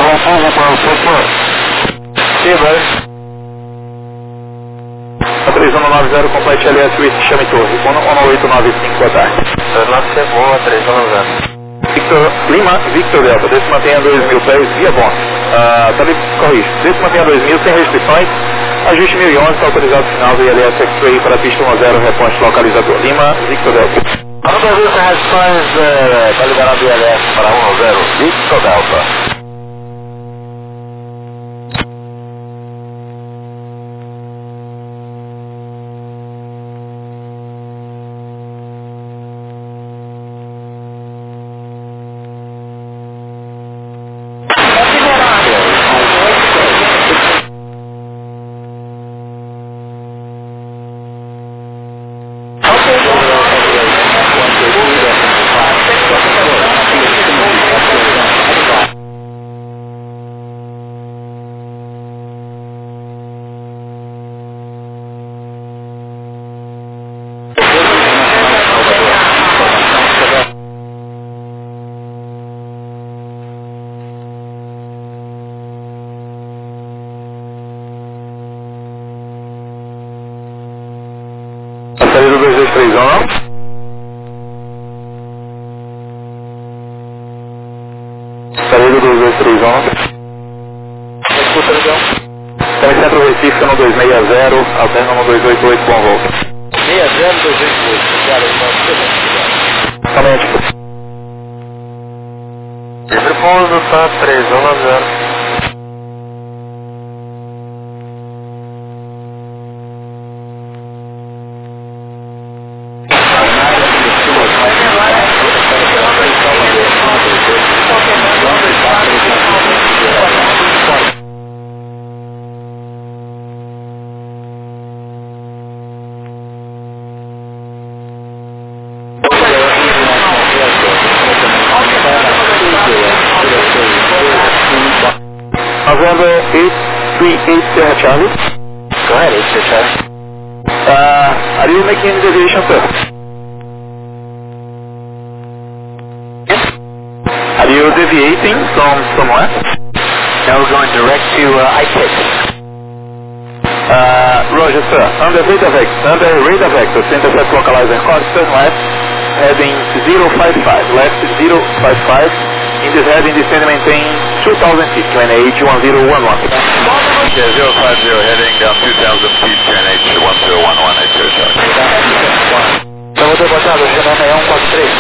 confuso com o setor. Silver. 3190, complete LS Suíte, chame torre. 1895, boa tarde. Fernando boa, 390. Victor Lima, Victor Delta, desce mantenha 2.000 pés via bônus. Também corrige, desce mantenha 2.000 sem restrições, ajuste 1011, está autorizado final do ILS X-Ray para a pista 10, reponte localizador. Lima, Victor Delta. Todas as restrições está liberado o ILS para 10, Victor Delta. Saída 2231. Saída 2231. Escuta, legal. Também Centro Recife, no 260, alterno no 288, bom voo. 60, 288, obrigado, Somente. Livre pouso, tá 310. November 838 Sierra Charlie. Go ahead, Sierra Charlie. Are you making any deviation, sir? Are you deviating from somewhere? Now we're going direct to ITIC. Roger, sir. Under radar vector, intercept localizer constant left, heading 055, left 055. In this heading, descend and maintain 2000 feet, QNH 1011. Yeah, 050, heading down 2000 feet, QNH 1011, Sierra Charlie. Então, debutado, chama 6143.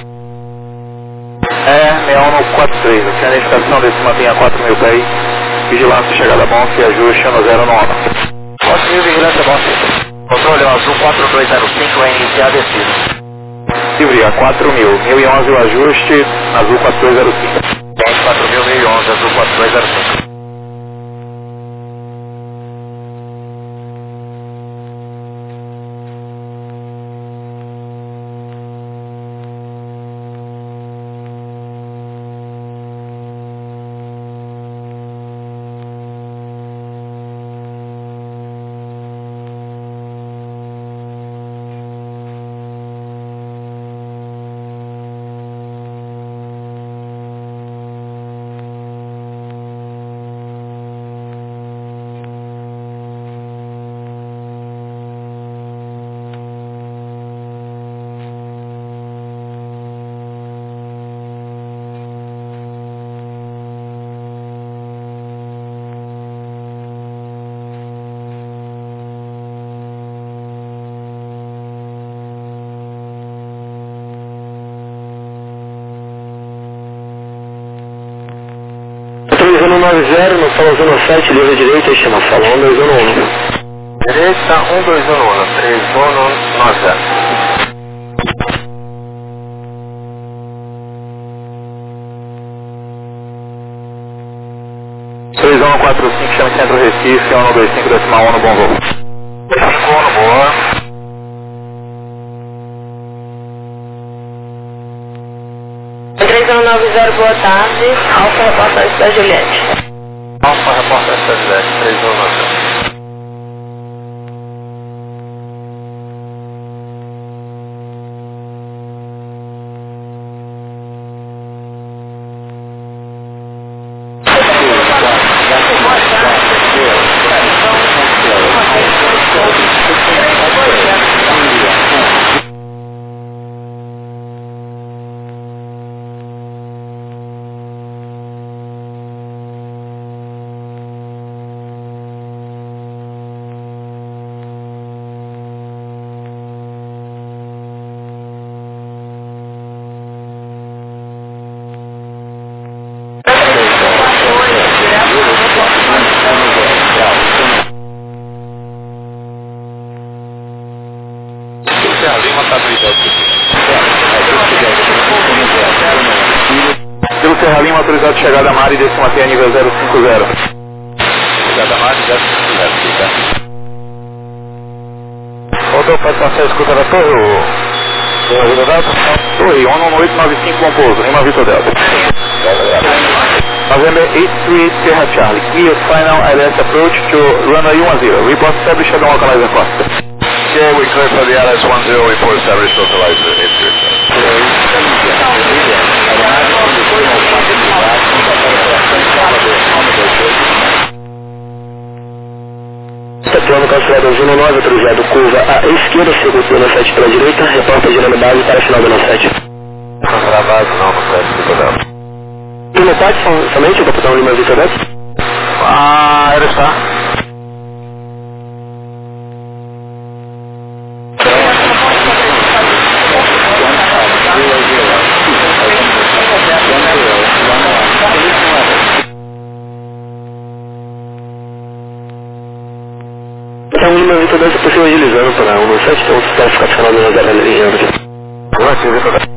6143, a identificação desse mantenha 4.000 pés, vigilância chegada bom, se ajuste no 0 no ano. 4.000, vigilância bom. Controle azul 4205, vai iniciar a descida. Silvia, 4.000, 1011 o ajuste, azul 4205. 4.000, 1011, azul 4205. Zona 90, no sala zona 7, livre direita, chama sala 1211. Direita 1211, 3190. 3145, chama Centro Recife, 125, decimal 1 no bom voo. Cascono, boa. Boa tarde, Alfa reportagem da Juliette. Alfa reportagem da Juliette, 3190. Mari, desce mantenha nível 050. Obrigado, Mari, 050, fica. Rodou, pode passar a escuta da torre, Lima Vitor Delta? Torre, 11895 com pouso, Lima Vitor Delta. November 83 Sierra Charlie, clear final ILS approach to runway 10. Report established at the localizer cost. Okay, we clear for the ILS 10, report established localizer 80. Plano cancelado Zona 9, autorizado curva à esquerda, segundo Zona 7 para a direita, reporta girando base para final da 7. Cancelar a base, não, no 7, Vitor Delta. Turno 4, somente o capitão Lima Vitor Delta? Ele está. Então, Lima Vitor Delta possível agilizando para 117, então está ficar de 0 ali em âmbito. Boa aqui, Vitor Delta.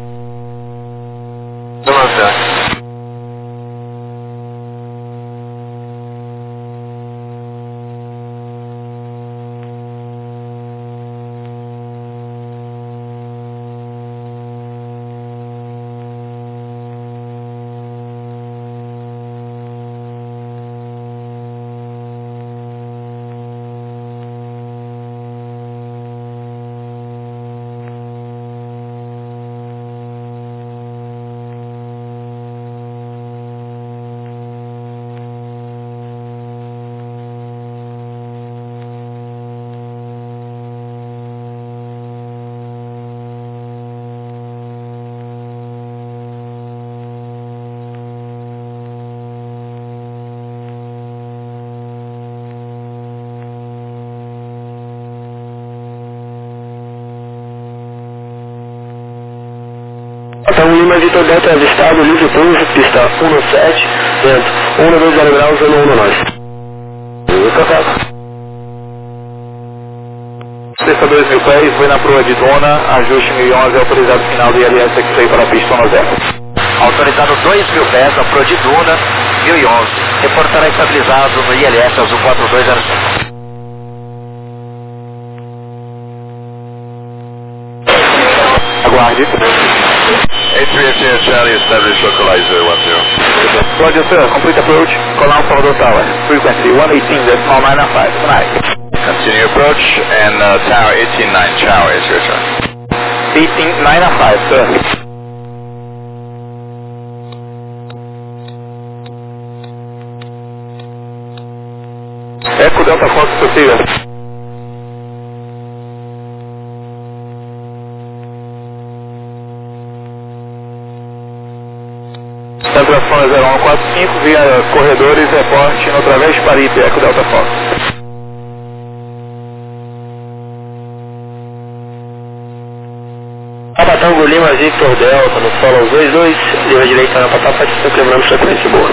Então, Lima Vitor Delta avistado, livre curso, pista 17, vento 120 graus, 119. Sexta 2000 pés, foi na proa de Dona, ajuste 1011, autorizado final do ILS X-Ray para a pista 10. Autorizado 2.000 pés, a proa de Duna, 1011. Reportará estabilizado no ILS Azul 4205. Aguarde. A380 Charlie, established localizer 10. Roger, sir. Complete approach. Colam Salvador Tower. Frequency 118.995. Tonight. Continue approach and tower 189, Chow, A380. 18995, sir. Eco Delta Fox possível. Saturação é 0145, via corredores, reporte no Través Paripe, Eco Delta Fox. Abatango Lima Victor Delta, no solo 22, linha direita na Patá, participa lembrando frequência boa.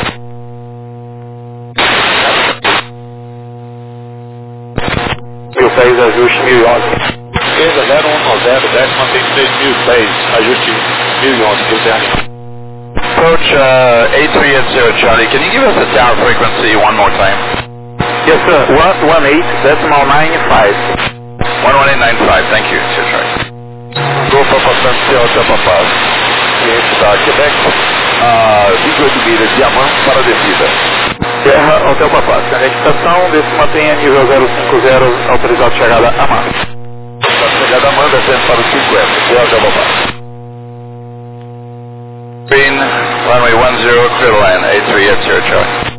Mil pés, ajuste 1011. Esquerda 0190, desce, mantém 3.000 pés, ajuste 1011, que tem. Approach A380 Charlie, can you give us the tower frequency one more time? Yes, sir. 118.95. 11895, thank you, Sir Charlie. Golfa passando Celta Papaz. Cliente da Quebec, 28 milhas, Diamante para descida. Terra, Hotel Papaz. Identificação, desse mantenha nível 050, autorizado chegada a mar. A chegada a Amanda, descendo para o 50, Hotel Papaz. Green, runway 10, clear line, A380 Charlie.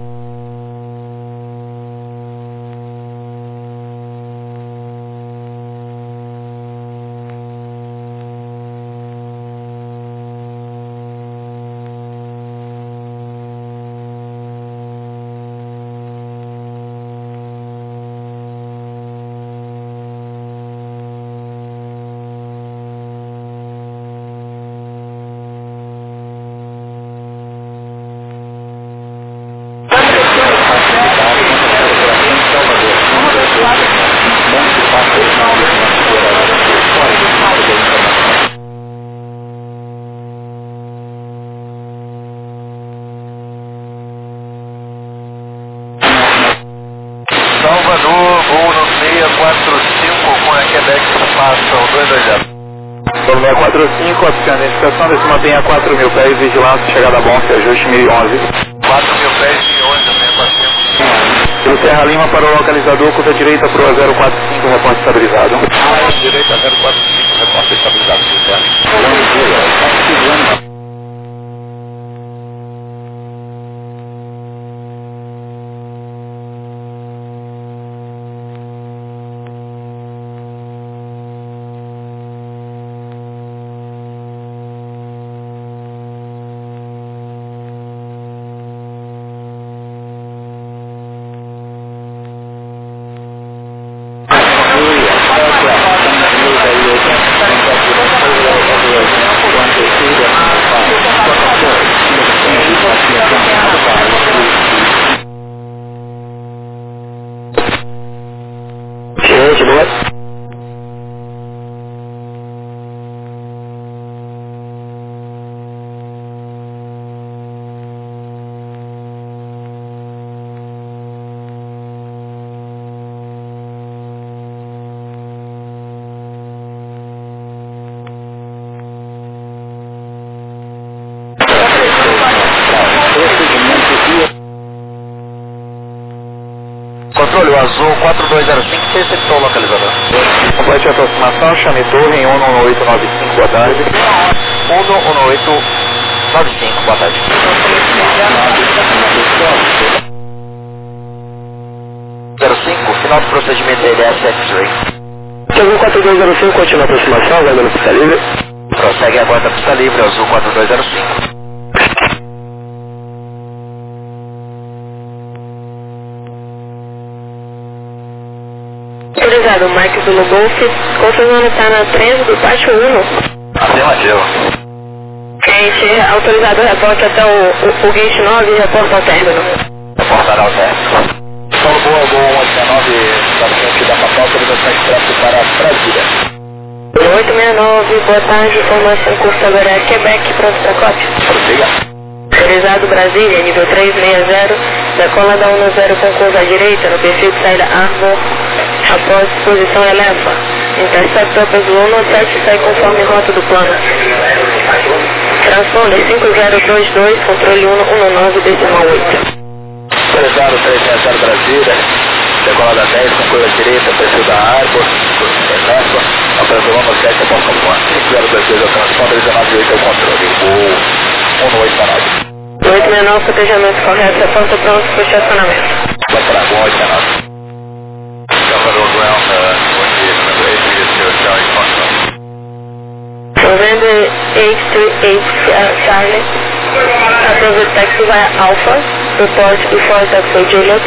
Voo no 645 com a Quebec, passam 220. Voo 645, oficial de identificação, se mantém a 4.000 pés, vigilância, chegada a bom, se ajuste 1011. 4.000 pés e 11, também passamos. Pelo Serra Lima para o localizador, curva direita para o 045, reporte estabilizado. Direita 045, reporte estabilizado. Controle, o azul 4205, receptor localizador. Complete a aproximação, chame torre em 11895, boa tarde. 11895, boa tarde. Final do procedimento LS X-Ray. Azul 4205, continua a aproximação, vai dando pista livre. Prossegue agora a pista livre, azul 4205. Autorizado, Mike Zulu Golf, confirmando estar na trânsito, baixo 1. Afirmativo. Gente, autorizado o reporte até o gate 9 e reporta ao término. Reportará ao término. Paulo Boa, Gol 189, da frente da capital, autorização expresso para Brasília. 869, boa tarde, informação curso agora é Quebec, pronto para cópia. Prossiga. Autorizado Brasília, nível 360, decola da 10 com curva à direita, no perfil de saída Arbor, após posição eleva. Interceptor peso 17, sai conforme rota do plano. Transponder 5022, controle 119,8. Autorizado 360 Brasília, decola da 10 com curva à direita, perfil da Arbor, eleva, após o 17 após conforme. 5022 é o transponder, 198 é o controle. O 189. 869, protejamento correto, reporta pronto para o estacionamento. Vai para a 189. Capital Ground, November 838 Charlie. Approve taxi via Alpha. Report before taxi Juliet.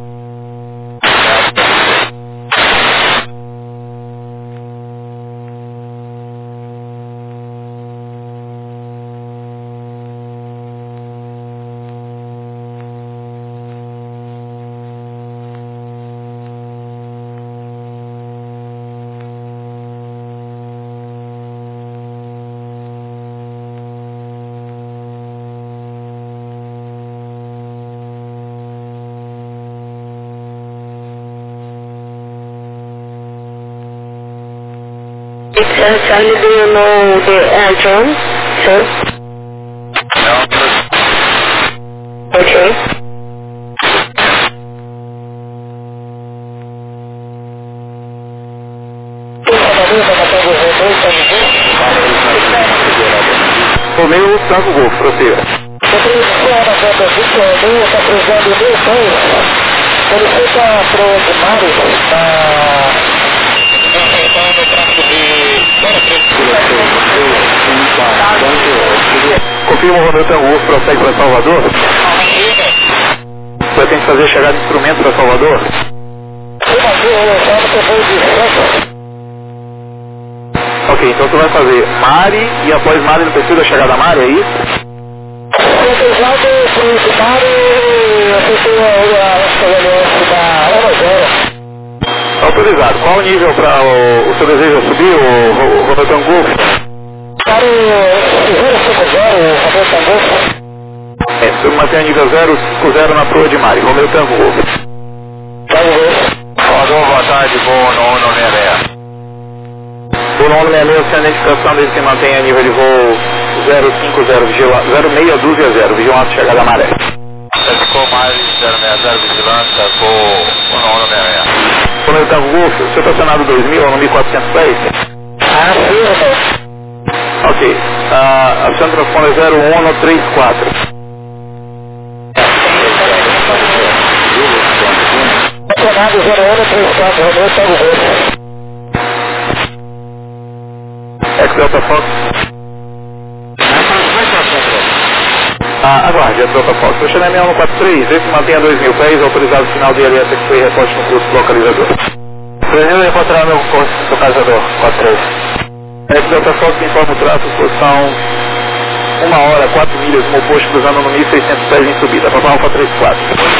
Charlie, do you know the airdrome, sir? Okay. Romeu, Tango Golf, prossiga. Está cruzando o meu sonho. Ele fica pro Mário, Confirma o Romeu Tango Golf, prossegue para Salvador. Você tem que fazer chegada de instrumentos para Salvador. Ok, então você vai fazer Mari e após Mari no perfil da chegada Mari, é isso? Autorizado. Qual o nível para o seu desejo a subir, o Romeu Tango Golf? Para o 050, Você mantém a nível 050 na proa de Mari, Romeu Tango Golf. de voo no 166. O 166, sem identificação dele se mantém a nível de voo 050, 0620, vigilância chegada à maré. Ficou mais 060, vigilância, voo 166. Quando eu estava Wolf, o seu estacionado 2000 no 1410? Ah, sim, doutor. Ok. A sua transponder é 0134. Estacionado 0134, Romeu Tango Golf. Ex-Delta Fox. Aguarde, Delta Fox. O Chanel 143, esse mantém a 2.000 pés, autorizado final de ILS X-Ray, reposte no curso localizador. 2.000 encontrar meu curso localizador, 43. Ex-Delta Fox informa o tráfego, posição 1 hora, 4 milhas, no oposto cruzando no 1.600 pés em subida. Papa Alfa 34.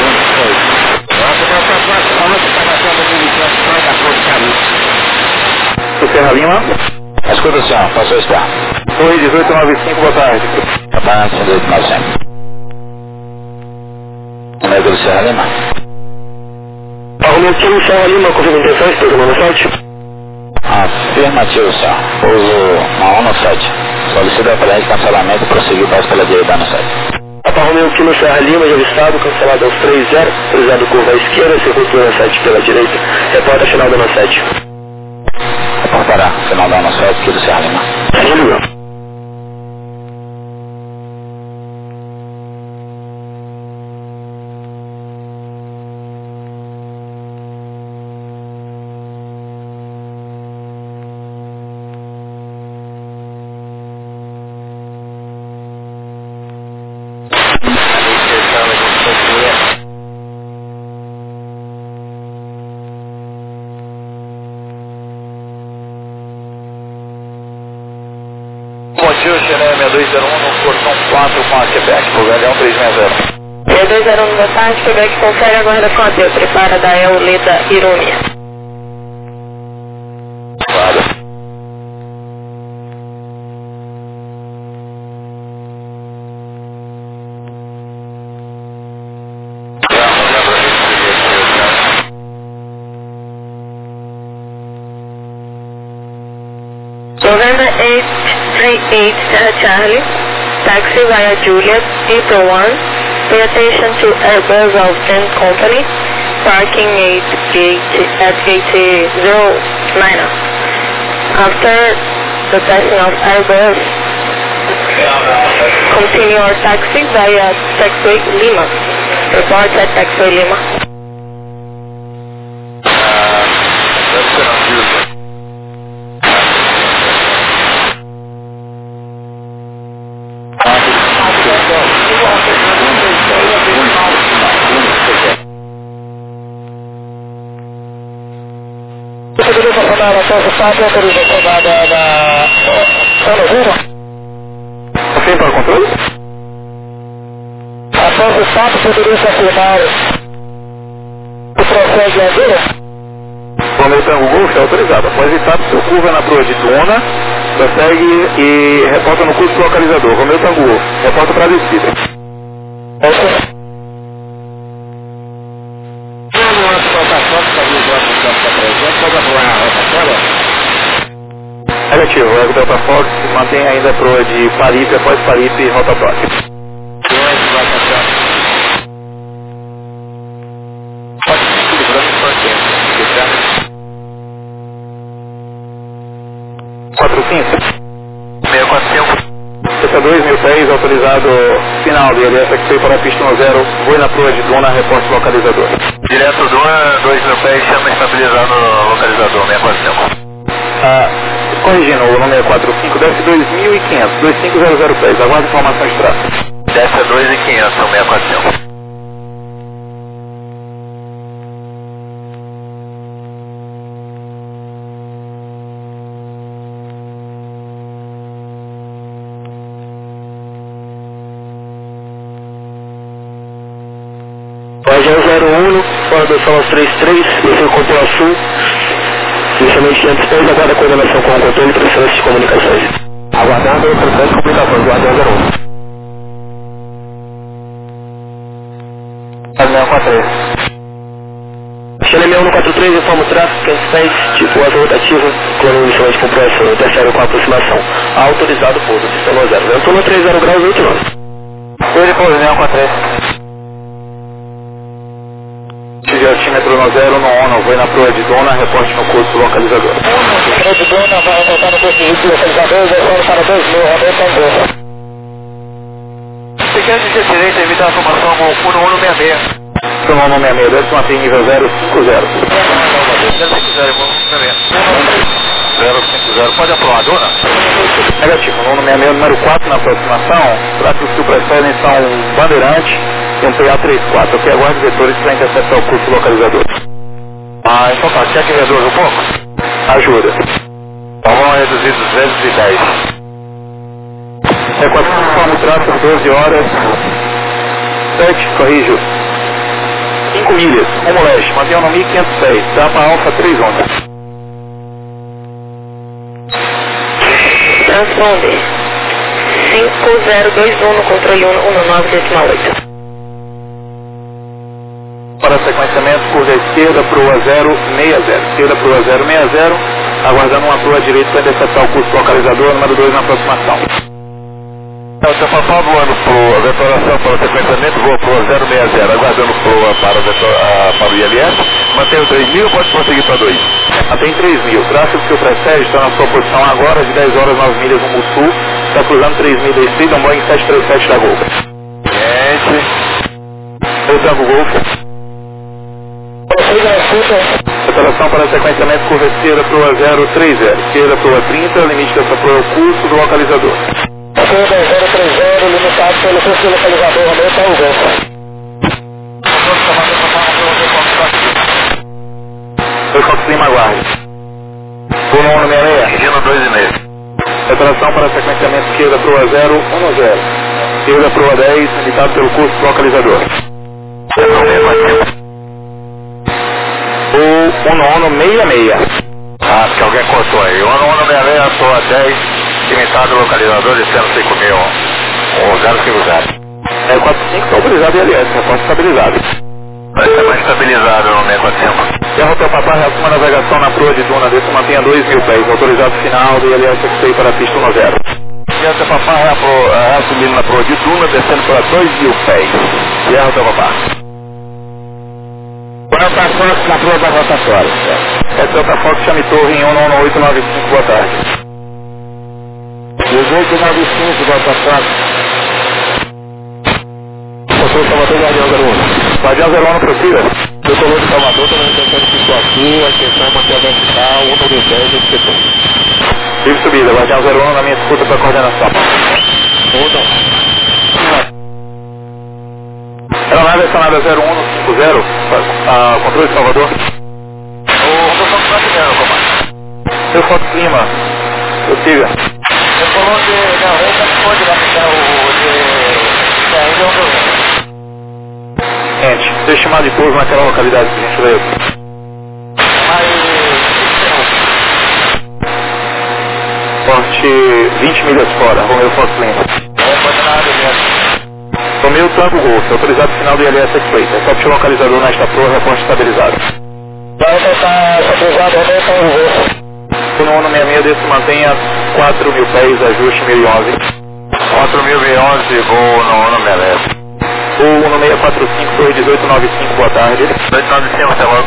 O Serra Lima. Escuta o senhor, passou a estar. Torre 1895, boa tarde. Papai, 1895. Número do Serra Lima. Arrumativo Serra Lima, confirma intenções, programa no site. Afirmativo, senhor. Uso na 197. Solicita a aparelho de cancelamento e prosseguir para pela direita no site. Arrumativo Serra Lima, já avistado, cancelado aos 30, autorizado curva à esquerda, circuito no 7 pela direita. Reporta final da 97. Reportará final da 197 aqui do Serra Lima. Liga. Motivo Chanel 6201 no portão 4 com a Quebec, por Galeão 360. 6201 da tarde, Quebec confere aguarda com a Deu, prepara da Euleda Irônia. Claro. November 838 Charlie, taxi via Juliet, April 1. Pay attention to Airbus of 10 Company, parking at gate 09. After the passing of Airbus, continue our taxi via Taxway Lima. Report at Taxway Lima. Deve ser na Juliet. Você poderia funcionar a sua autorização da Sala Zero? Confirma para o controle? Após o fato, poderia confirmar o processo de Azura? Quando eu tenho o Golf, é autorizado. Após etapa, seu curva na proa de Duna, prossegue e reporta no curso localizador. Romeu Tango Golf, reporta para a descida. Negativo, o Ego Delta Fox mantém ainda a proa de Paripe após Paripe e rotatória. Essa 2.000 pés, autorizado final dele, essa que foi para a pista 10, voe na proa de Duna, reporte localizador. Direto Duna, 2.000 pés, chama estabilizando o localizador, 645. Corrigindo, o nome é 45, desce 2.500, 2500 pés, aguarda informações de tráfego. Desce a 2.500, 645. Guardião 01, fora do Sol 33, desceu com o Sul. Inicialmente 500 pés, aguarda a coordenação com o controle e transferência de comunicações. Aguardando a transferência de comunicações, Guardião 01. 643. Chanel 143, informa o tráfego, 500 pés, tipo asa rotativa, clone inicialmente com pressão, interfere com a aproximação. Autorizado pouso, pistão 0. Ventura 30 graus, 89. Ele pouso, 143. Tive altímetro no 0, no ONU, vou na proa de Dona, reporte no curso localizador. Proa de Dona, vai voltar no curso de localizador, descendo para 2000, rodei com 2. Se quer dizer direito, evitar a formação com o 1166. Então, 1166, deve se manter em nível 050. 050, pode aprovar, Dona? Negativo, no 1166, número 4 na aproximação, tráfegos que o precedem são Bandeirante e um PA34, ok? Aguarde vetores para interceptar o curso localizador. Então tá, quer que reduz um pouco? Ajuda. Então vamos reduzir 210. É 4 forma o tráfego, 12 horas. 7, corrijo. 5 milhas, rumo leste, mantenha no 1506, Tapa Alfa 3 ondas. Transponder 5021 no controle 119,8. Para sequenciamento, curva esquerda, proa 060. Esquerda, proa 060, aguardando uma proa direita para interceptar o curso localizador, número 2 na aproximação. Seu papá voando a vetoração para o sequenciamento, voa proa 060, aguardando proa para o ILS, mantém o 3000, pode prosseguir para 2. Mantém 3000, o tráfego que o precede está na sua posição agora, de 10 horas 9 milhas no sul, está cruzando 3000 da Street, um Boeing 737 da Gol. Gente. Eu trago Golf. Separação para sequenciamento, curva esquerda, proa 030, esquerda, proa 30, limite dessa proa é o curso do localizador. Curva 030, limitado pelo curso do localizador, Romeu está o Golf. Foi Fox Lima, aguarde. Por 166. Destino 2,5. Separação para sequenciamento, esquerda, proa 010, esquerda, proa 10, limitado pelo curso do localizador. O 1166. Acho que alguém cortou aí. O 1166, proa 10, limitado localizador, descendo 5.000, ou 050. É 45 está autorizado e aliás, reporte estabilizado. Vai ser mais estabilizado no 645. Terra Hotel Papá, reassuma a navegação na proa de Duna, desse mantenha 2.000 pés, autorizado final do ILS XPI para a pista 10. Terra Hotel Papá, reassumindo na proa de Duna, descendo para 2.000 pés. Terra Hotel Papá. Rotação na proa da rotatória. É Delta Fox, chame torre em 11895, boa tarde. 1895, rotatória. Controle Salvador, Guardião 01. Guardião 01, procura. Decolou de Salvador, também tentando que ficou aqui, a intenção é manter a vertical, 1 do 10, etc. Vive subida, Guardião 01 na minha escuta para coordenação. Aeronave acionada 01 no 50, controle de Salvador. O Romeu Fox brasileiro, comando. Seu Fox Lima, possível. Decolou de Garreta, pode lá ficar o de ainda Romeu. Gente, seu estimado de pouso naquela localidade, por gentileza. Forte 20 milhas fora, Romeu Fox Lima. Romeu Tango Golf, autorizado final do ILS XPI. É só o localizador nesta proa, reporte estabilizado. Vai estar estabilizado, Romeu Tango Golf. No 166 desse mantenha 4.000 pés, ajuste 1011. 4.011, voo no 166. O 1645, torre 1895, boa tarde. 1895, até logo.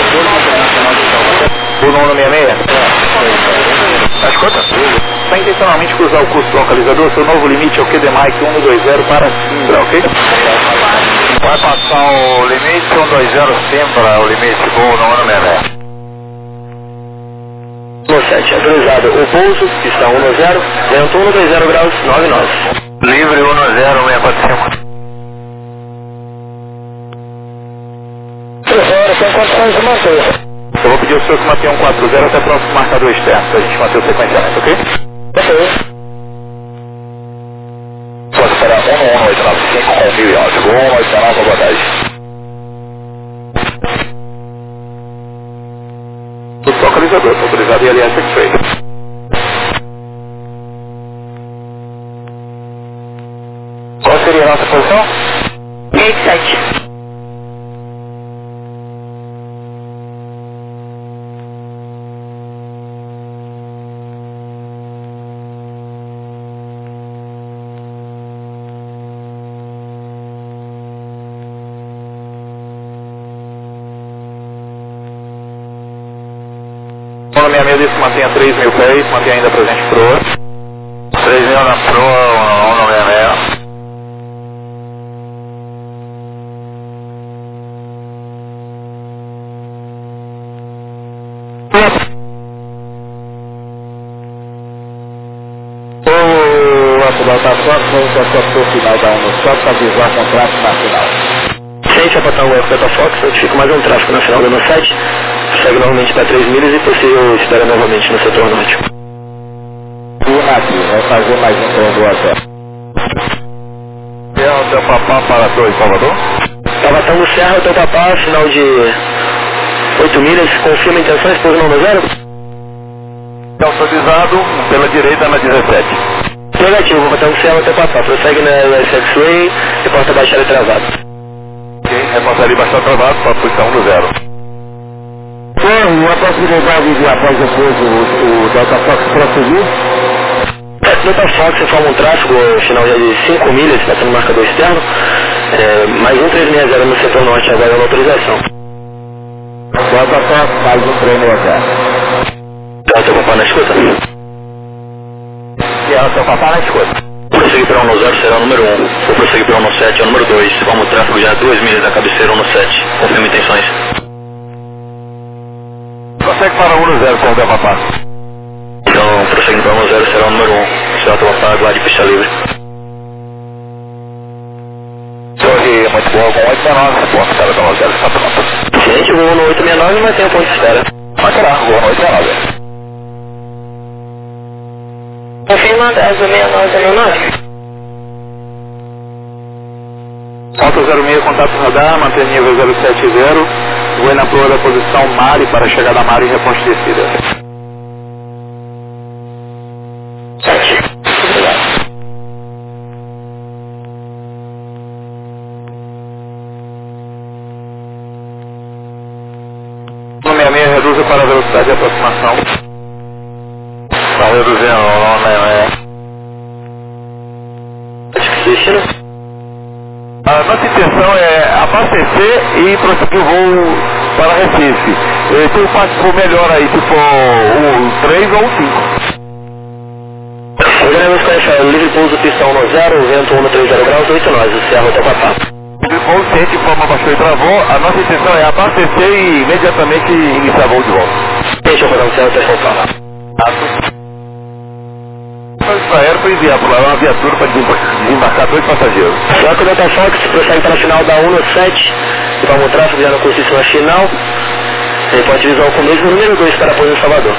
O 166? Mas quantas? Está intencionalmente cruzar o curso localizador, seu novo limite é o QD Mike 120 para Simbra, ok? Vai passar o limite 120 Simbra, o limite voo no 166. 7, autorizado. O pouso, pista 10, vento 120 graus, 99. Livre 10645. 3 horas, tem condições de manter. Eu vou pedir ao senhor que mantenha 140 até próximo marcador externo, para a gente manter o sequenciamento, ok? Ok. Pode esperar 11895 com 1011. Voo 189, boa tarde. O localizador, autorizado e aliás XPI. Qual seria a nossa posição? 87. Paulo 66 disse que mantenha 3.000 pés, mantenha ainda presente proa. 3.000 na proa, 166. Delta Fox, vamos ao final da 1 só para avisar o contrato na final. Ciência para botar o Delta Fox, notifica mais um tráfego na final da 7, segue novamente para 3 milhas e possível espera novamente no setor norte. O navio vai fazer mais um trem do hotel. Tem o teu papá para Torre Salvador? Tabatão Serra, o teu papá, final de 8 milhas, confirma intenções, por não no zero? Autorizado pela direita na 17. Negativo, vou botar um céu até passar. Prossegue na SX-Way e porta baixada travada. Ok, reportaria baixada travada para a posição do 0. Tem a possibilidade de após depois o Delta Fox prosseguir? Delta Fox informa um tráfego final de 5 milhas, está sendo marcador externo. Mais um 360 no setor norte agora na autorização. Delta Fox, mais um 360. Tá, teu papai na escuta? Seu papá na escuta. Prosseguir para o 10 será o número 1. Vou prosseguir para o 17 é o número 2. Vamos o tráfego já a 2 milhas da cabeceira 17. Confirma intenções. Consegue para o 10 com o teu papá. Então, prosseguindo para o 10 será o número 1. Será o teu papá, aguarde pista livre. Torre muito boa, com 869, ponto para o 10 está pronto. Gente, voou no 869, mas tem um ponto de espera. Macará, voou no 869. Confirma 106909. Alta 06, contato radar, mantém nível 070, voe na proa da posição Mari para chegar da Mari e reposte descida. 7. Obrigado. No 66, reduza para a velocidade de aproximação. Está reduzindo, não. Destino? A nossa intenção é abastecer e prosseguir o voo para Recife. Tu faz for melhor aí, se for o 3 ou o 5. Programas fecha livre pouso pistão no 0, vento 130 graus, 8 nós, o Serra até papá. Se o voo ciente informa baixou e travou, a nossa intenção é abastecer e imediatamente iniciar voo de volta. Deixa eu fazer um Serra até faltar. Para aéreo para enviar por lá uma viatura para desembarcar 2 passageiros. Será que o Delta Fox prossegue para a final da 197 e vamos o tráfego já no curso na final. Ele pode visar o começo do número 2 para apoio em Salvador.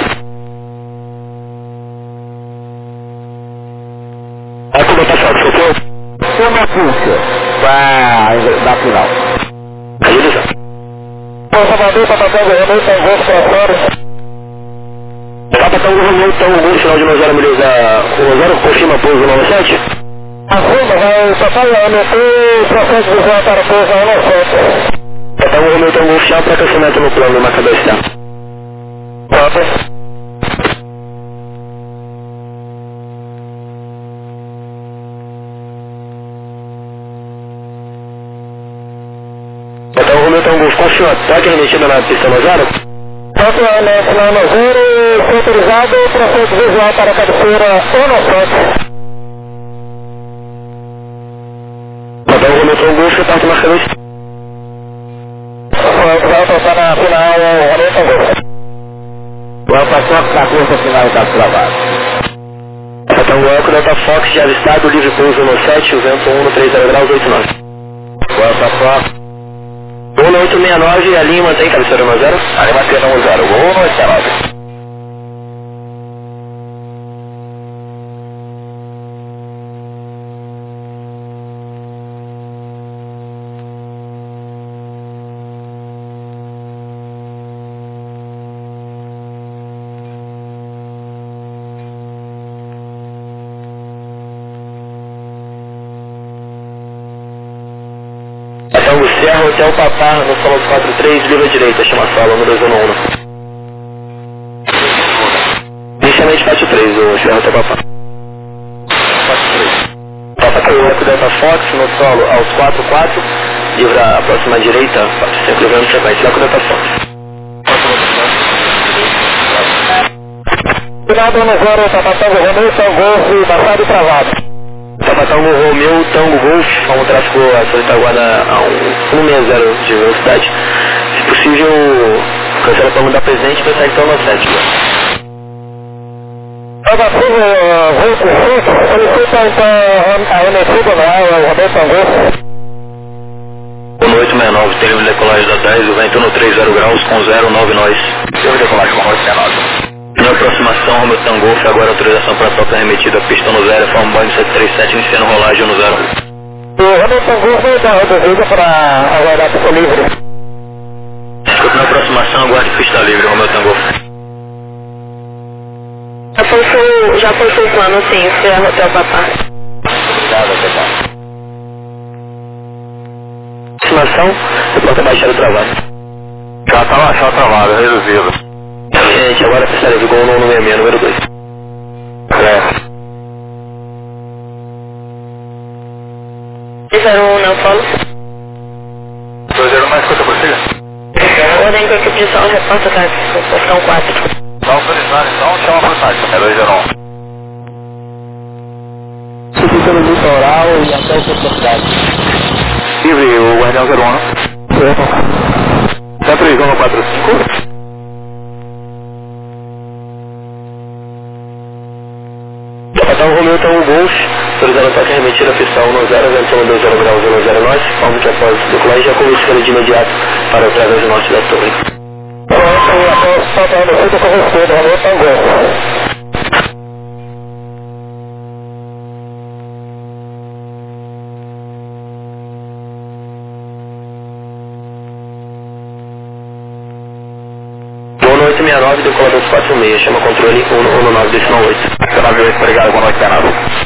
Aqui o Delta Fox, ok? Uma pulsa da final. Aí, já. Salvador, está passando o Renault, está em voo para fora. Capitão do Romeu, então, o final de 90 milhas da 10, confirma pouso 97? Afirma, vai passar o AMT, processo de voo para pouso 97. Capitão do Romeu, então, vou final para cancelamento no plano do marcador externo. Pronto. Capitão do Romeu, então, vou confirmar, tá que remetida na pista no 0? Tanto é na final no 0, foi autorizado o processo visual para a cabeceira 197. Capitão do Romeu, então, vou parte marcador externo. Vai passar na final o Renault. Vai passar na curva final da travada. Capitão Guaco, Delta Fox, já avistado, livre pouso no 7, o vento 130 graus, 8 nós. Delta Fox. Voo no 869, a linha mantém cabeceira no 0? A linha mantém no 0, voo no 89. Então, o Serra, Hotel Papá, no salão 43, livre à direita, chama a sala, número 211. Inicialmente, pátio 3, o Serra, Hotel Papá. Papa caiu o Delta Fox, no solo, aos 44, livre à próxima direita, sempre levando frequência, lá com o Delta Fox. Final do 10, Tapatango Romeu, Tango, passado e travado. Tapatango Romeu, Tango Golf, vamos tráfego a Santa Guarda a 160 de velocidade. Se possível, cancela o plano da presente para sair então na 7. Negativo, solicita então a MSU do Romeu, Tango. 869, termo de decolagem da 10, o vento no 30 graus com 09 nós. Termo de decolagem com 869. Na aproximação, Romeu Tango, agora autorização para toca remetida, pista no 0, forma banho 737, iniciando rolagem no 0. O Romeu Tango foi da reduzida para aguardar pista livre. Desculpe, na aproximação, aguarde pista livre, Romeu Tango. Já foi seu plano, sim, Sierra Hotel Papá. Obrigado, Papá. Aproximação, porta baixada travada. Já tá travado, reduzido. Gente, agora pista livre, gol no 66, número 2. É. 01, não falo. 20 mais coisa por cima. Ordem com a equipe de som, reporta tá, posição 4. Dá autorizado então, chama a passagem. É 201. Subindo no litoral e até o centro da cidade. Livre, o Guardião 01. Centro 145. Capitão Romeu Tango Golf, autorizado ataque remetida, pista 1 no 0, vento 120 graus 10 norte, forma que após do colégio já conversando de imediato para o través do norte da torre. Romeu Tango. Boa noite, 69, decolador 46, chama controle 119 decimal 8. 98, obrigado, boa noite, Bernardo.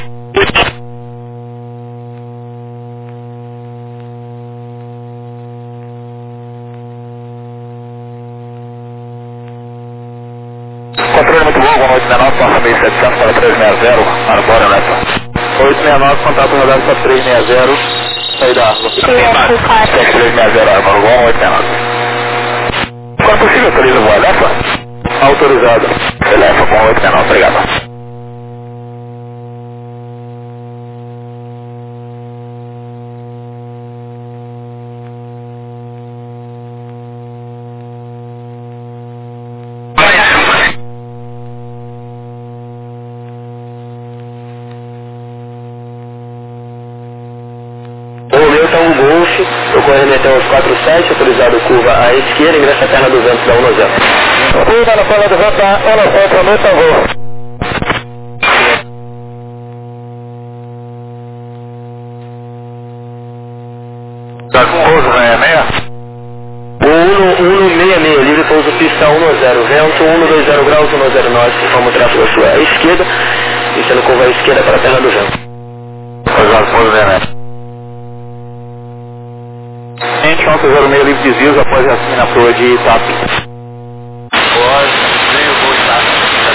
Controle muito bom, boa noite, 19, passa 1700 para 360, arbora, né? 869, contato rodado para 360, saída da água. 360, arbora, bom, 869. Quando possível, autoriza o Elefa? Autorizado. Elefa com 869, obrigado. Romeu Tango Golf, ocorre remeter aos 47, autorizado curva à esquerda, ingressa a terra do vento da 190. Curva na perna do vento da 190, Romeu Tango. Tá com pouso, né? O 166, livre pouso pista 110, vento 120 graus 10 norte, forma o tráfego à sua esquerda, iniciando curva à esquerda para a terra do vento. Autorizado, pouso, né? 1106, livre desvios após a assinatura de TAP. Pode, veio o gol, tá?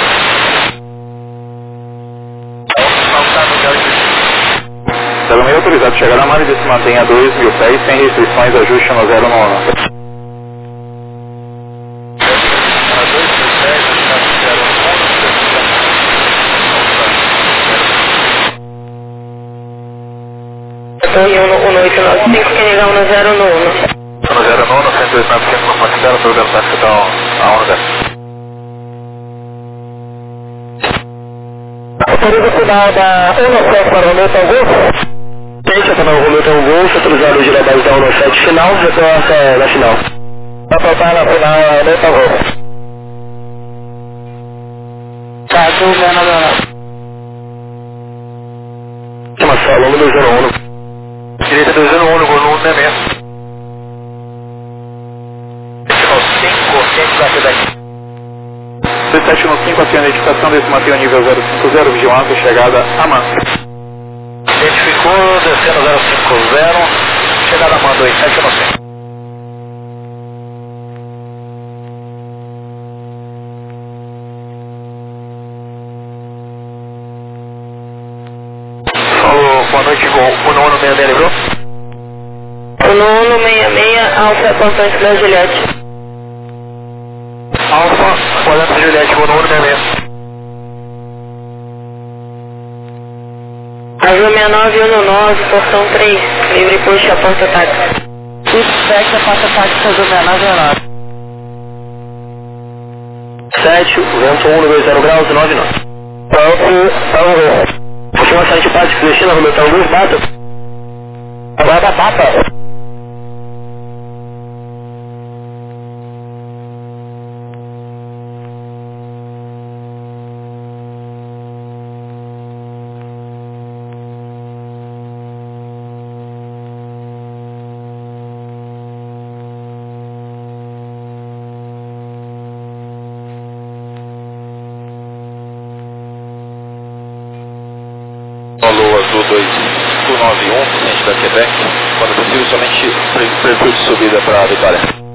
Pelo meio autorizado, chegar na margem se mantém a 2.000 pés, sem restrições, ajuste no 0 no ano. Torre 1895, quem ligar 10 no 1. No 09, 189, com considera o programa tá ficando a onda. Autoriza o final da 197 para o Romeu Tango. Gente, até o Romeu Tango Golf, autorizado o giro base da 197 final, retorna na final. Vai tocar na final, Romeu Tango. Tá, tudo bem, nada. Chama só, longo do 01. Direita 201, no gol no 1 é mesmo. daqui. 2715, aqui a identificação desse mantém o nível 050, vigilância, chegada a man. Identificou, descendo 050, chegada a man 2715. Falou, boa noite, o nono 66, lembrou? O nono 66, Alfa Constante da Juliette. Alfa, Coleta Juliette, o nono 66. Azul 6919, portão 3, livre push a porta táxi. Feedback da porta táxi Azul 6919. 7, vento 190 graus, 9 nós. Puxa uma site táxi, Cristina, Roberto Augusto, bata. Bata. Alô, Azul 2591, cliente da Quebec. Quando possível, somente perfil de subida para a Vitória.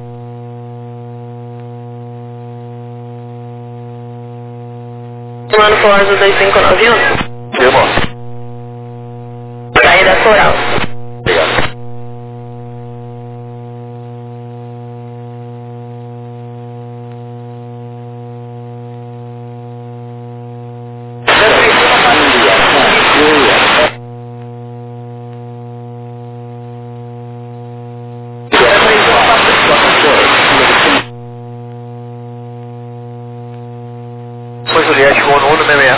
Mano for Azul 2591. Irmão. Saída Coral. Obrigado. Juliette, voo no 166.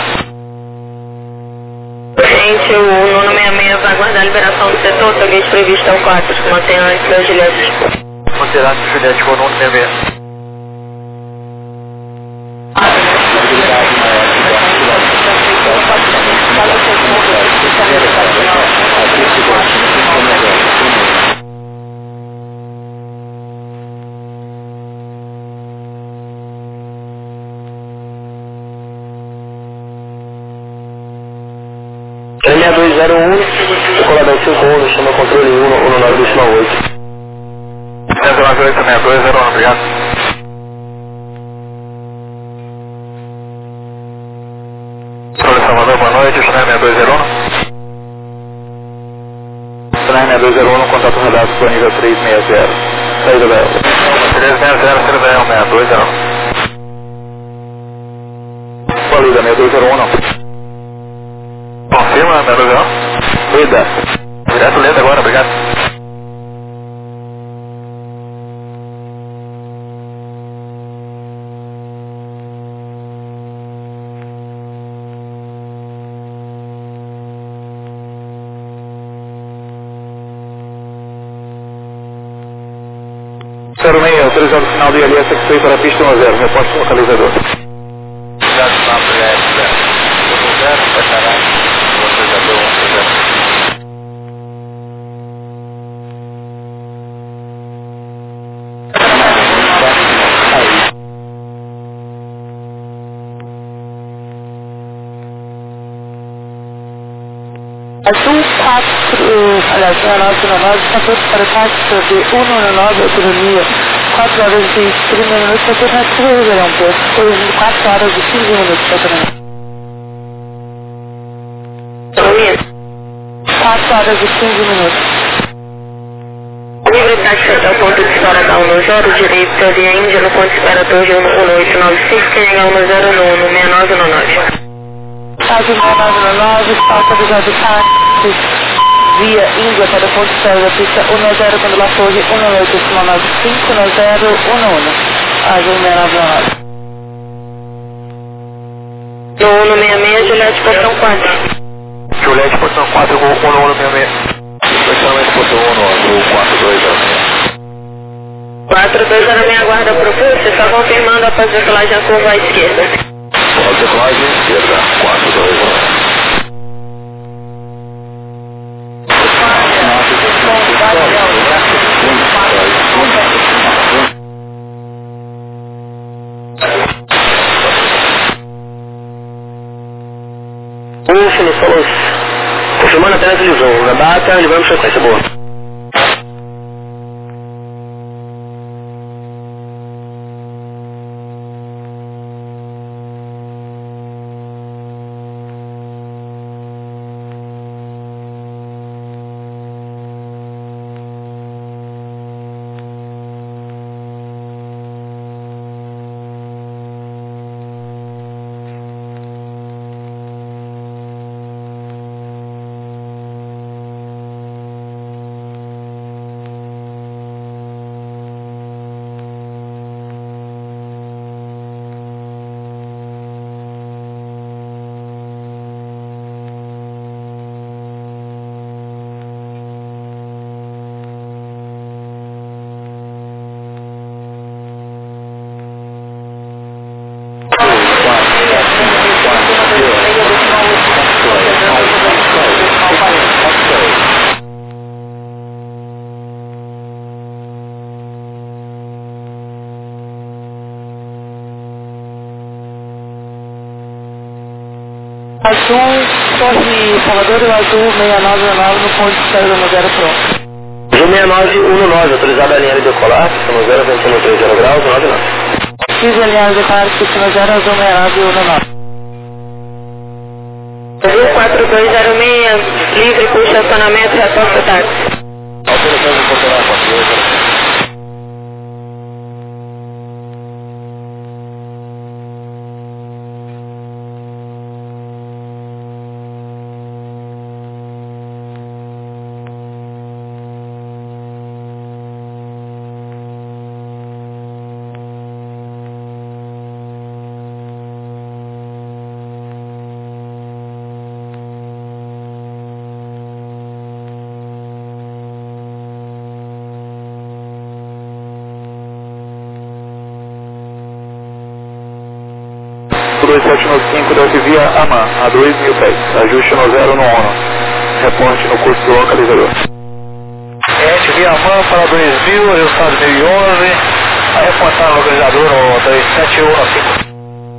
Gente, o Nuno 66 vai aguardar a liberação do setor, seu gate previsto é o 4, mantenha antes da Juliette. Manterá Juliette, voo no 166. L6201, Coladão 51, chama controle 19268. 0986201, obrigado. Controle Salvador, boa noite, Chanel 6201. Chanel 6201, contato rodado para nível 360. Saída da El. 360, saída da El, 6201. Valida, 6201 não. Confirma, Melodão? Leda. Direto Leda agora, obrigado. Autorizado o final do ILS que foi para a pista 10, reposto localizador. Obrigado, papo, Azul 4, aliás, 6919, está pronto para o táxi de 119, autonomia, 4 horas e 30 minutos, para ter mais 3 verão, depois 4 horas e 15 minutos para autonomia. Autonomia? 4 horas e 15 minutos. Livre táxi até o ponto de espera da 10, direita via Índia no ponto de espera Torre 1895, que chega a 10 no 6919. Azul 6919, está autorizado táxi via Índia para o ponto de espera da pista 10 quando lá Torre 1895, 1011. Azul 6919. No 166, Juliette, portão 4. Juliette, portão 4, voo 1166. Estacionamento portão 1, Azul 4206. 4206, aguarda pro pulso, só confirmando após decolagem a curva à esquerda. Após decolagem esquerda, 421. Estamos confirmando apenas a lisão. Na data, levamos frequência boa. Azul, Torre Salvador e o Azul 699 no ponto de saída no 0 pronto. Azul 6919, autorizada a linha de decolar, pista 0, 2130 graus, 99. Fiz a linha de decolar, pista 0, Azul 6919. Azul 4206, livre com estacionamento e reposta táxi. Autorização de incorporar a conta. A 2795 desce via AMAN, a 2.000 pés. Ajuste no 0 no ONU. Reporte no curso do localizador. Via AMAN para 2000, resultado 2011. A reportar no localizador no 37115.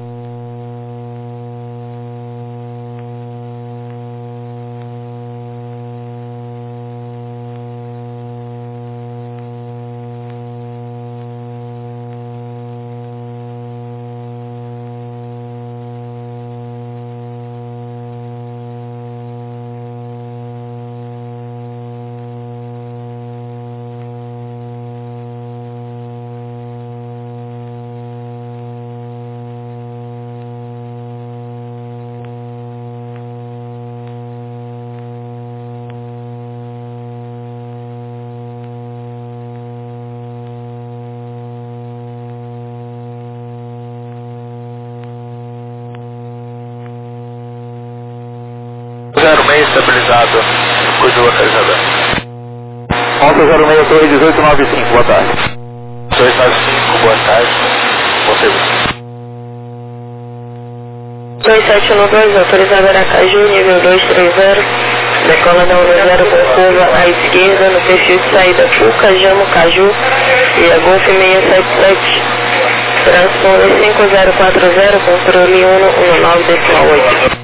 Estabilizado, curso do localizador. 1106 Torre 1895, boa tarde. 295, boa tarde. Você. 2712, autorizado Aracaju, nível 230, decola da 10 com curva à esquerda, no perfil de saída Fuca, Jamo, Caju e a Golf 677, transponder 5040, controle 119,8.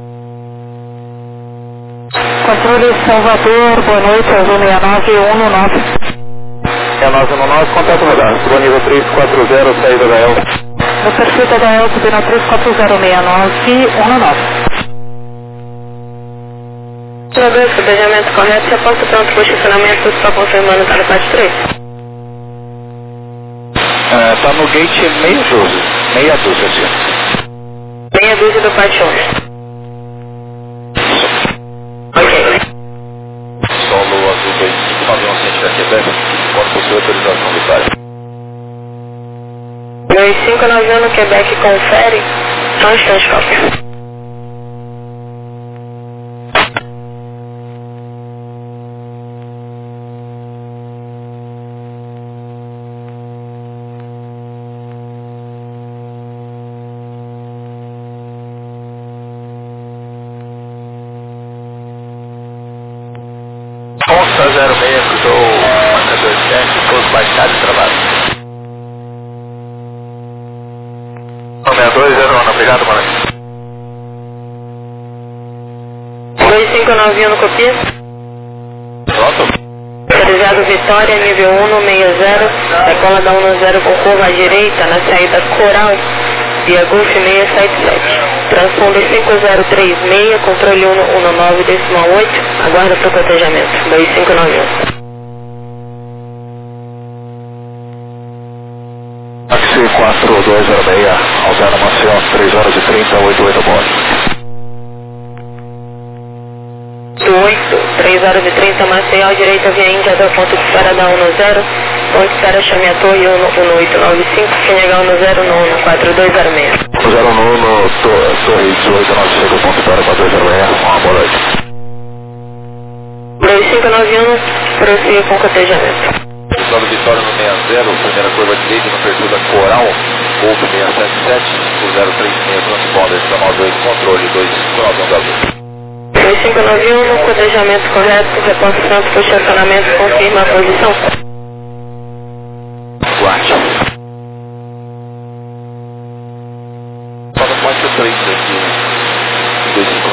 Controle Salvador, boa noite, Azul 6919. 6919, contato radar, suba nível 340, saída da ELP. No perfil da ELP, na 3406919. Operador, fotejamento correto, reposta pronto para o estacionamento, só confirmando para a parte 3. Está no gate 612, assim. Meia dúzia do parte 11. Solo Azul 2591 da Quebec, quando possui autorização do Itália. 2591 no Quebec, confere, só um instante, cópia. Onça 06, cruzou o marcador de teste, todos baixados e travados. 6201, obrigado, mano. 2591 no copia. Pronto? Autorizado Vitória, nível 160, decola da 10 com curva à direita, na saída Coral, via Golf 677. Transponder 5036, controle 119,8, aguarda para o cotejamento, 2591. Taxi 4206, Alzano Maceió, 3h30, 88 bode. 3h30, Maceió, direita via Índia, até o ponto de espera da 10, ponto de espera chame a torre 1895, Senegal 10 no 4206. 09, torre 1895, ponto de espera 4206, uma boa noite. 2591, prossiga com cotejamento. Pessoal Vitória no 60, primeira curva direita no perfil da Coral, Golf 677, 5036, transponder 198, controle 2591 da Luz. 2591, no cotejamento correto, resposta pronto para o estacionamento, confirma a posição. Guarde. Só no ponto 3 aqui, 2591.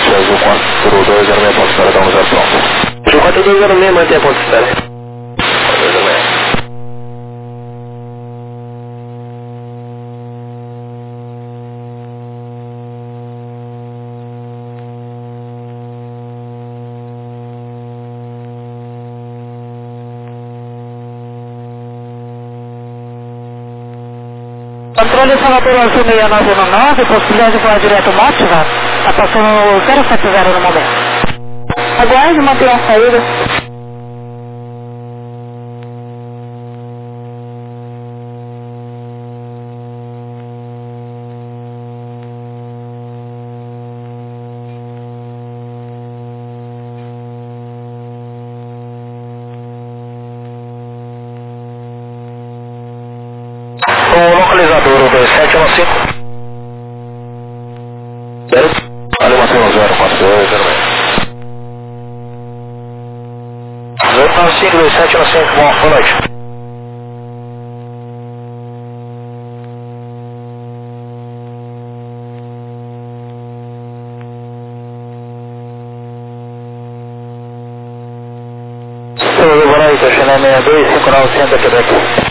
Azul 4206, ponto espera, dá 10 pronto. Azul 4206, mantém a ponto espera. 4206. Controle Salvador Azul 6919, possibilidade de voar direto Motiva. Está passando no 070 no momento. Aguarde e mantenha a saída. O localizador 2715. Ali mantendo 04206. 095, 2715, boa noite. Boa noite, a China 62, 5900 Quebec.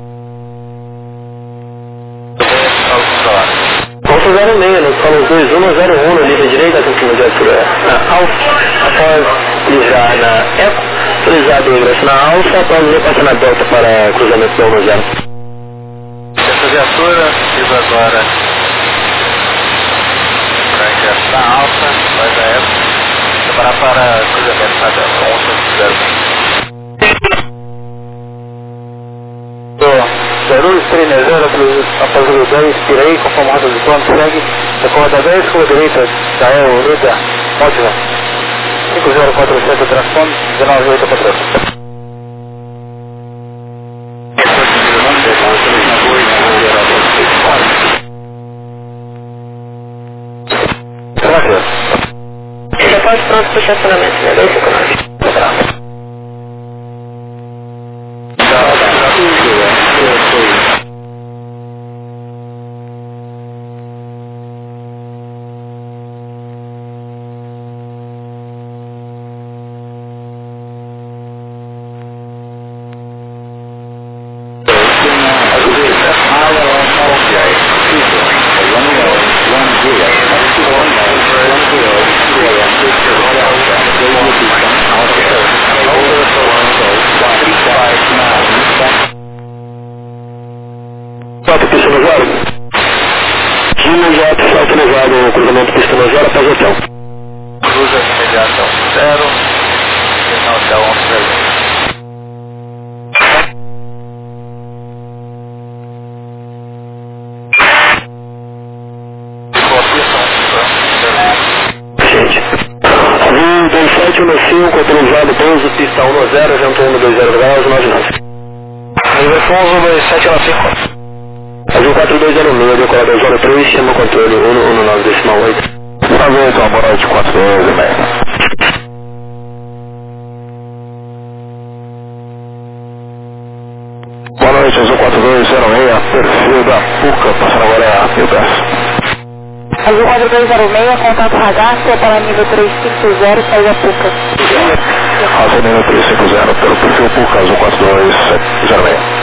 Alfa 06, nós falamos 2101 na linha direita, com que na Alfa, após utilizar na Eco, utilizar o ingresso na Alfa, após passar na Delta para cruzamento da 10. Essa viatura, fiz agora para ingresso na Alfa, vai da Eco, preparar para cruzamento na Delta, 0230, após o 10, tirei, conforme a rota de plano, segue, recorda 10, rua direita, Jael, Unida, Módiva, 5047, transpone, 198 para trás. Já pode pronto para o estacionamento, né? 259. Pista no zero. Gino já está autorizado o cruzamento pista no zero após o hotel. Cruza imediata 0, final de 11. Azul 2715, autorizado pouso, pista 10, jantou 120 graus, 99. Nível Afonso 2715. Azul 4206, decorador 03, chama o controle 119,8. Prazer, então, boa noite, 4206. Boa noite, Azul 4206, perfil da PUCA, passando agora a Rio Braço. Azul 4206, contato ragazzo para nível 350, saída PUCA. Azul nível 350, pelo perfil PUCA, Azul 4206.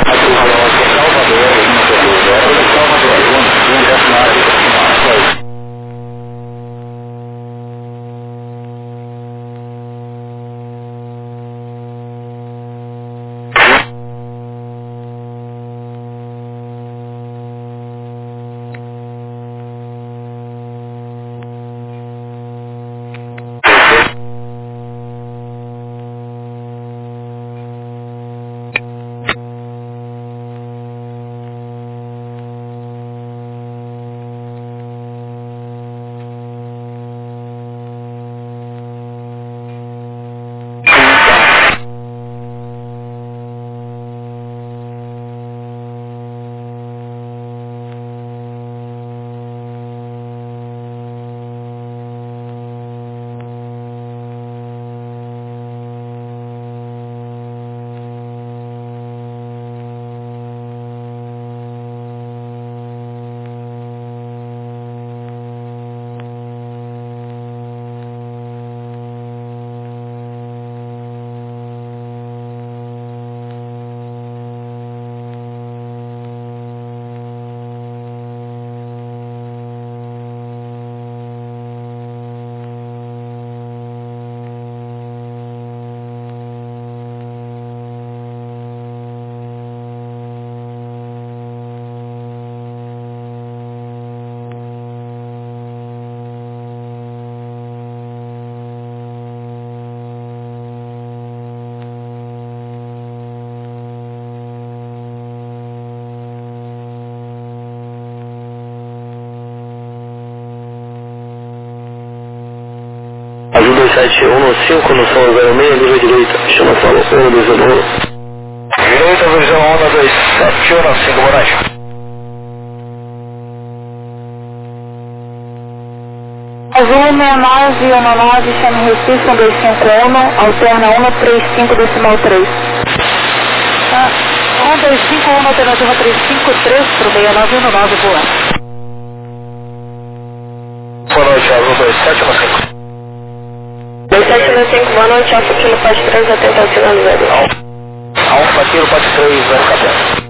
2715 no solo 06, nível direita, chama solo 121. Direita, visão onda 2715, boa noite. Azul 6919, chama Recife 1251, alterna 135 decimal 3. 1251, alternativa 353 para o 6919, boa. Boa noite, Azul 2715. 2715, boa noite, Alfa Kilo Pode 3, atenta ao sinal 0. Alfa Kilo Pode 3, 0 capeta.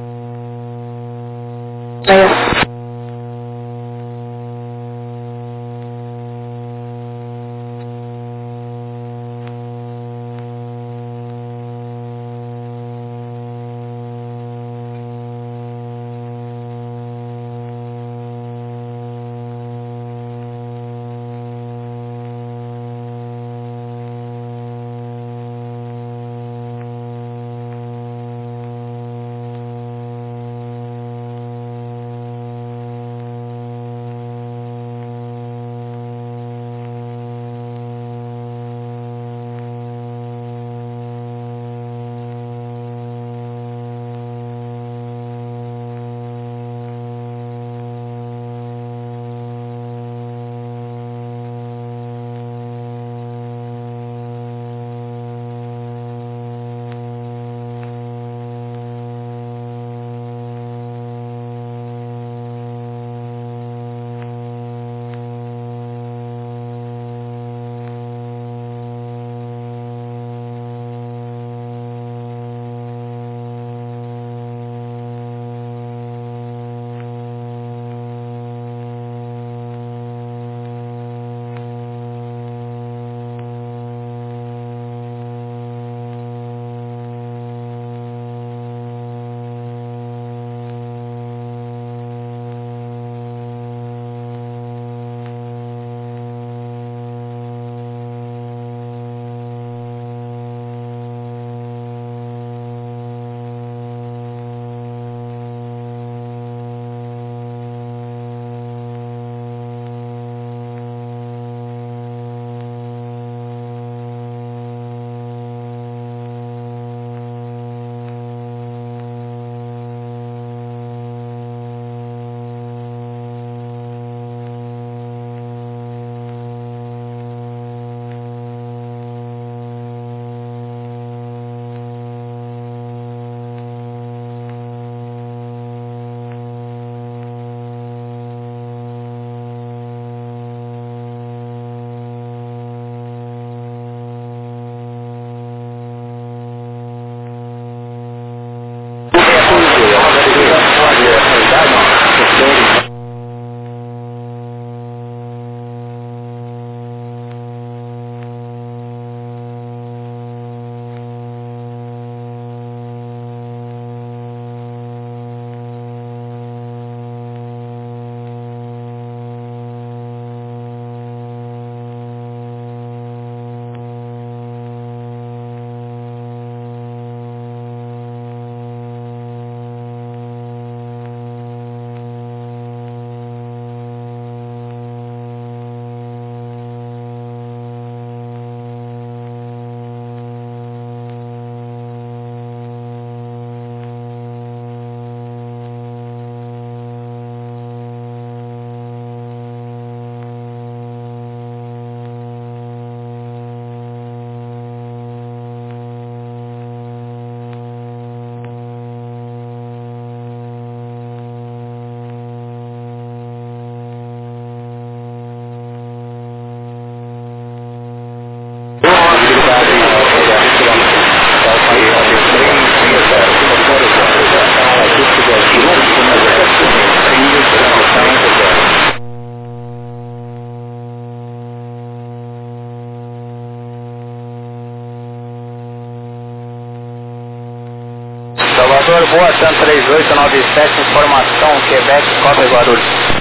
Salvador, boa, Santo 3897, informação, Quebec, Cópia Guarulhos.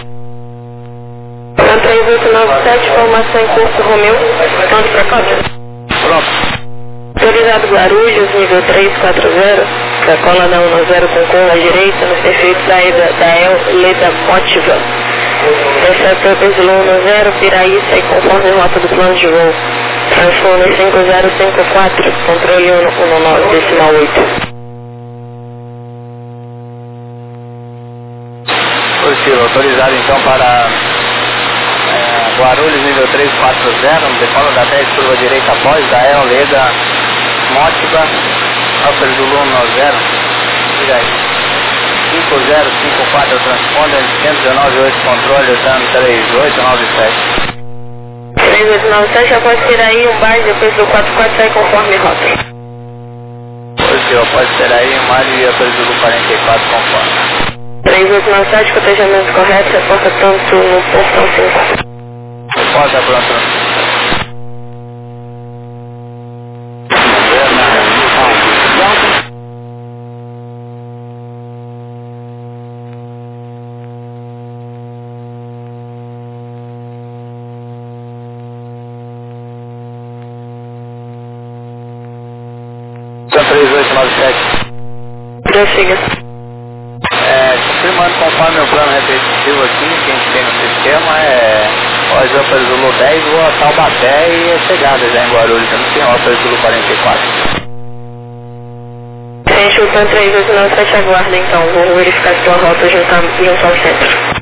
Santo 3897, informação em curso Romeu, pronto para cópia? Pronto. Autorizado Guarulhos, nível 340, sacola da 10 com curva à direita, no perfil de saída da El Leda Motiva. Receptor Pesilon 10, Piraí, sai conforme rota do plano de voo. Transfone 5054, controle 119,8. Positivo, autorizado então para Guarulhos nível 340, decola da 10, curva direita após, da El, Leda, Mótiba, Alfa Zulu 90, diga aí, 5054 transponder, 519,8 controle, usando 3897. 3897, após ter aí um bar, depois do 44 sai conforme rota. Positivo, após ter aí um mar e Alfa Zulu 44 conforme. 3897, cotejamento correto, reporta tanto no portão 5. Reporta pronto. Então 3897. Prossiga. Confirmando conforme o plano repetitivo aqui que a gente tem no sistema, Pós Alfa Zulu 10, vou a Taubaté e é chegada já em Guarulhos, eu não tenho Alfa Zulu 44. Enche o plan 3897, aguarda então, vou verificar sua rota junto ao centro.